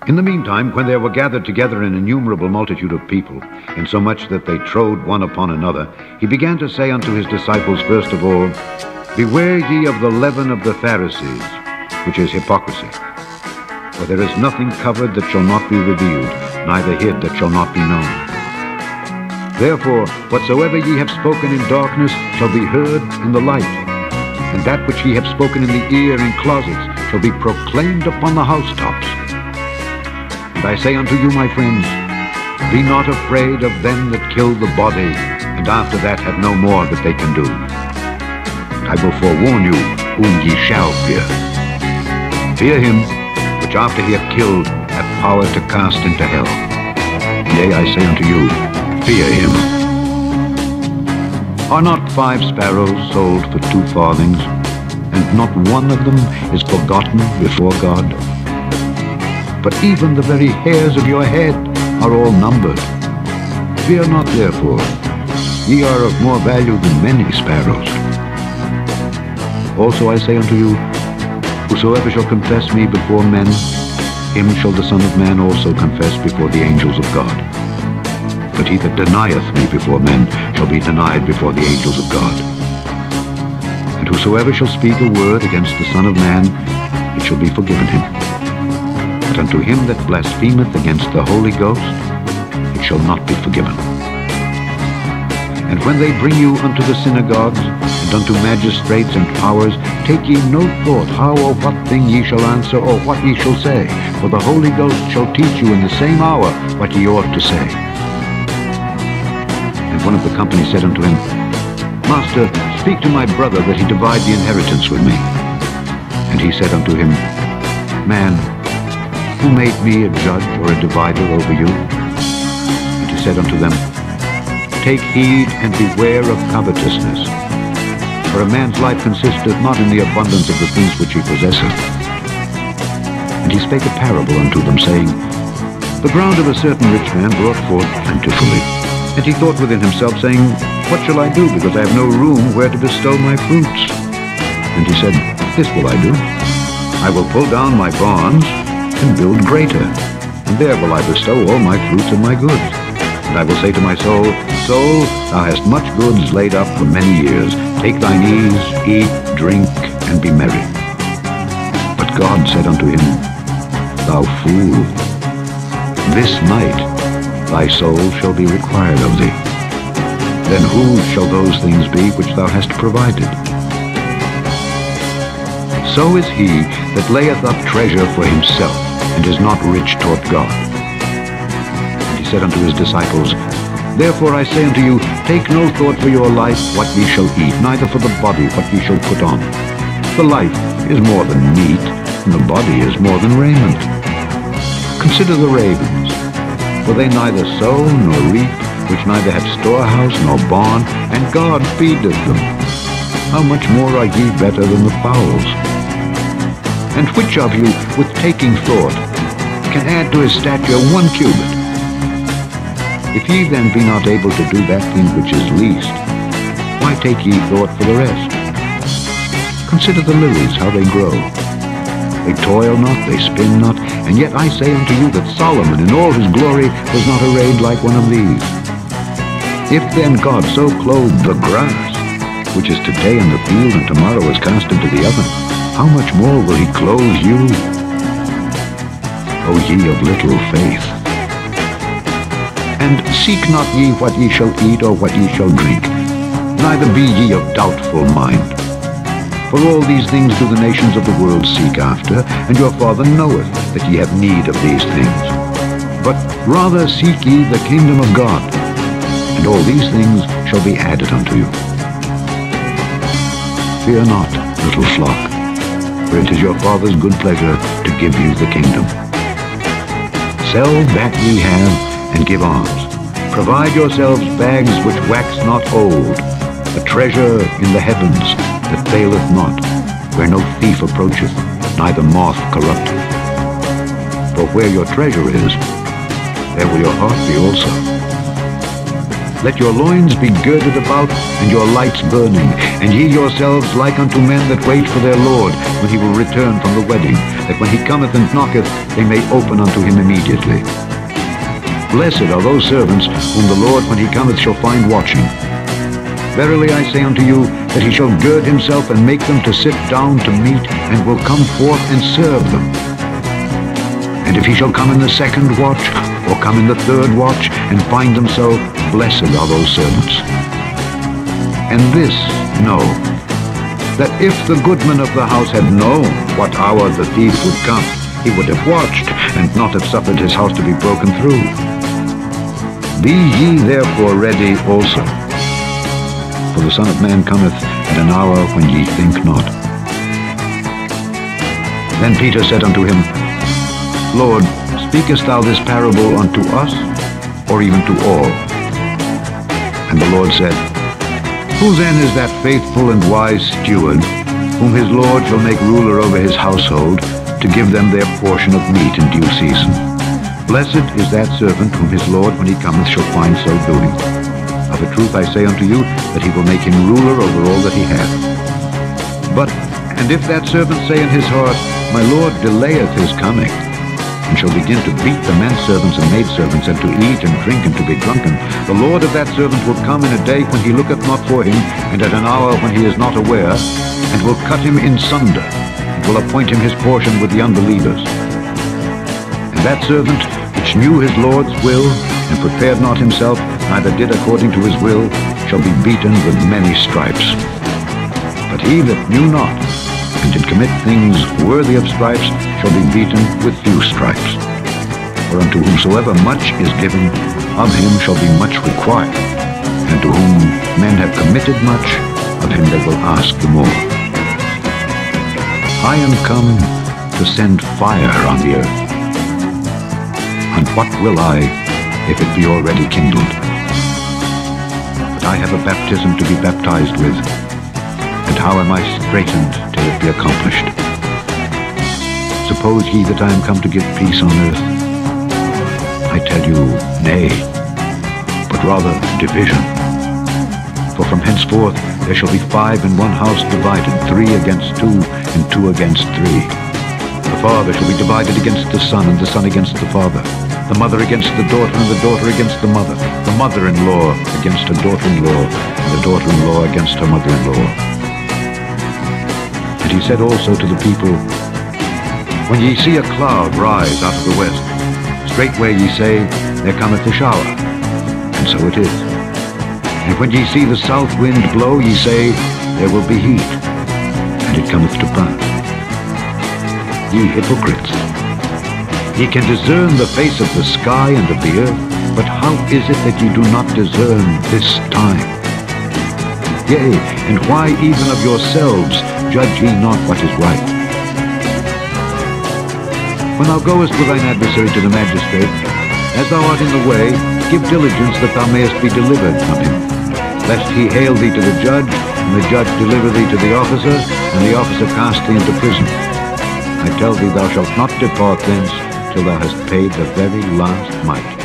In the meantime, when there were gathered together an innumerable multitude of people, insomuch that they trode one upon another, he began to say unto his disciples, first of all, Beware ye of the leaven of the Pharisees, which is hypocrisy. For there is nothing covered that shall not be revealed, neither hid that shall not be known. Therefore, whatsoever ye have spoken in darkness shall be heard in the light, and that which ye have spoken in the ear in closets shall be proclaimed upon the housetops. And I say unto you, my friends, be not afraid of them that kill the body, and after that have no more that they can do. I will forewarn you whom ye shall fear. Fear him, which after he hath killed hath power to cast into hell. Yea, I say unto you, fear him. Are not 5 sparrows sold for 2 farthings, and not one of them is forgotten before God? But even the very hairs of your head are all numbered. Fear not therefore, ye are of more value than many sparrows. Also I say unto you, whosoever shall confess me before men, him shall the Son of Man also confess before the angels of God. But he that denieth me before men shall be denied before the angels of God. And whosoever shall speak a word against the Son of Man, it shall be forgiven him. But unto him that blasphemeth against the Holy Ghost, it shall not be forgiven. And when they bring you unto the synagogues, and unto magistrates and powers, take ye no thought how or what thing ye shall answer, or what ye shall say, for the Holy Ghost shall teach you in the same hour what ye ought to say. And one of the company said unto him, Master, speak to my brother that he divide the inheritance with me. And he said unto him, Man, who made me a judge or a divider over you? And he said unto them, Take heed and beware of covetousness. For a man's life consisteth not in the abundance of the things which he possesseth. And he spake a parable unto them, saying, The ground of a certain rich man brought forth plentifully. And he thought within himself, saying, What shall I do, because I have no room where to bestow my fruits? And he said, This will I do. I will pull down my barns, and build greater, and there will I bestow all my fruits and my goods. And I will say to my soul, Soul, thou hast much goods laid up for many years. Take thine ease, eat, drink, and be merry. But God said unto him, Thou fool, this night thy soul shall be required of thee. Then whose shall those things be which thou hast provided? So is he that layeth up treasure for himself, and is not rich toward God. And he said unto his disciples, Therefore I say unto you, take no thought for your life, what ye shall eat, neither for the body, what ye shall put on. The life is more than meat, and the body is more than raiment. Consider the ravens, for they neither sow nor reap, which neither have storehouse nor barn, and God feedeth them. How much more are ye better than the fowls? And which of you, with taking thought, can add to his stature 1 cubit? If ye then be not able to do that thing which is least, why take ye thought for the rest? Consider the lilies, how they grow. They toil not, they spin not, and yet I say unto you that Solomon in all his glory was not arrayed like one of these. If then God so clothed the grass, which is today in the field and tomorrow is cast into the oven, how much more will he clothe you, O ye of little faith? And seek not ye what ye shall eat or what ye shall drink, neither be ye of doubtful mind. For all these things do the nations of the world seek after, and your Father knoweth that ye have need of these things. But rather seek ye the kingdom of God, and all these things shall be added unto you. Fear not, little flock, for it is your Father's good pleasure to give you the kingdom. Sell that ye have, and give alms. Provide yourselves bags which wax not old, a treasure in the heavens that faileth not, where no thief approacheth, neither moth corrupteth. For where your treasure is, there will your heart be also. Let your loins be girded about, and your lights burning, and ye yourselves like unto men that wait for their Lord, when he will return from the wedding, that when he cometh and knocketh, they may open unto him immediately. Blessed are those servants whom the Lord when he cometh shall find watching. Verily I say unto you, that he shall gird himself and make them to sit down to meat, and will come forth and serve them. And if he shall come in the second watch, or come in the third watch, and find them so, blessed are those servants. And this know, that if the goodman of the house had known what hour the thief would come, he would have watched, and not have suffered his house to be broken through. Be ye therefore ready also, for the Son of Man cometh at an hour when ye think not. Then Peter said unto him, Lord, speakest thou this parable unto us, or even to all? And the Lord said, Who then is that faithful and wise steward, whom his Lord shall make ruler over his household, to give them their portion of meat in due season? Blessed is that servant whom his Lord when he cometh shall find so doing. Of a truth I say unto you, that he will make him ruler over all that he hath. But, and if that servant say in his heart, My Lord delayeth his coming, and shall begin to beat the menservants and maidservants, and to eat and drink and to be drunken, the Lord of that servant will come in a day when he looketh not for him, and at an hour when he is not aware, and will cut him in sunder, and will appoint him his portion with the unbelievers. And that servant which knew his Lord's will, and prepared not himself, neither did according to his will, shall be beaten with many stripes. But he that knew not, and did commit things worthy of stripes, shall be beaten with few stripes. For unto whomsoever much is given, of him shall be much required, and to whom men have committed much, of him they will ask the more. I am come to send fire on the earth. And what will I, if it be already kindled? But I have a baptism to be baptized with, and how am I straitened till it be accomplished? Suppose ye that I am come to give peace on earth? I tell you, nay, but rather division. For from henceforth there shall be 5 in one house divided, 3 against 2, and 2 against 3. The father shall be divided against the son, and the son against the father. The mother against the daughter, and the daughter against the mother. The mother-in-law against her daughter-in-law, and the daughter-in-law against her mother-in-law. And he said also to the people, When ye see a cloud rise out of the west, straightway ye say, There cometh a shower. And so it is. And when ye see the south wind blow, ye say, There will be heat. And it cometh to pass. Ye hypocrites! Ye can discern the face of the sky and of the earth, but how is it that ye do not discern this time? Yea, and why even of yourselves judge ye not what is right? When thou goest with thine adversary to the magistrate, as thou art in the way, give diligence that thou mayest be delivered from him, lest he hale thee to the judge, and the judge deliver thee to the officer, and the officer cast thee into prison. I tell thee, thou shalt not depart thence till thou hast paid the very last mite.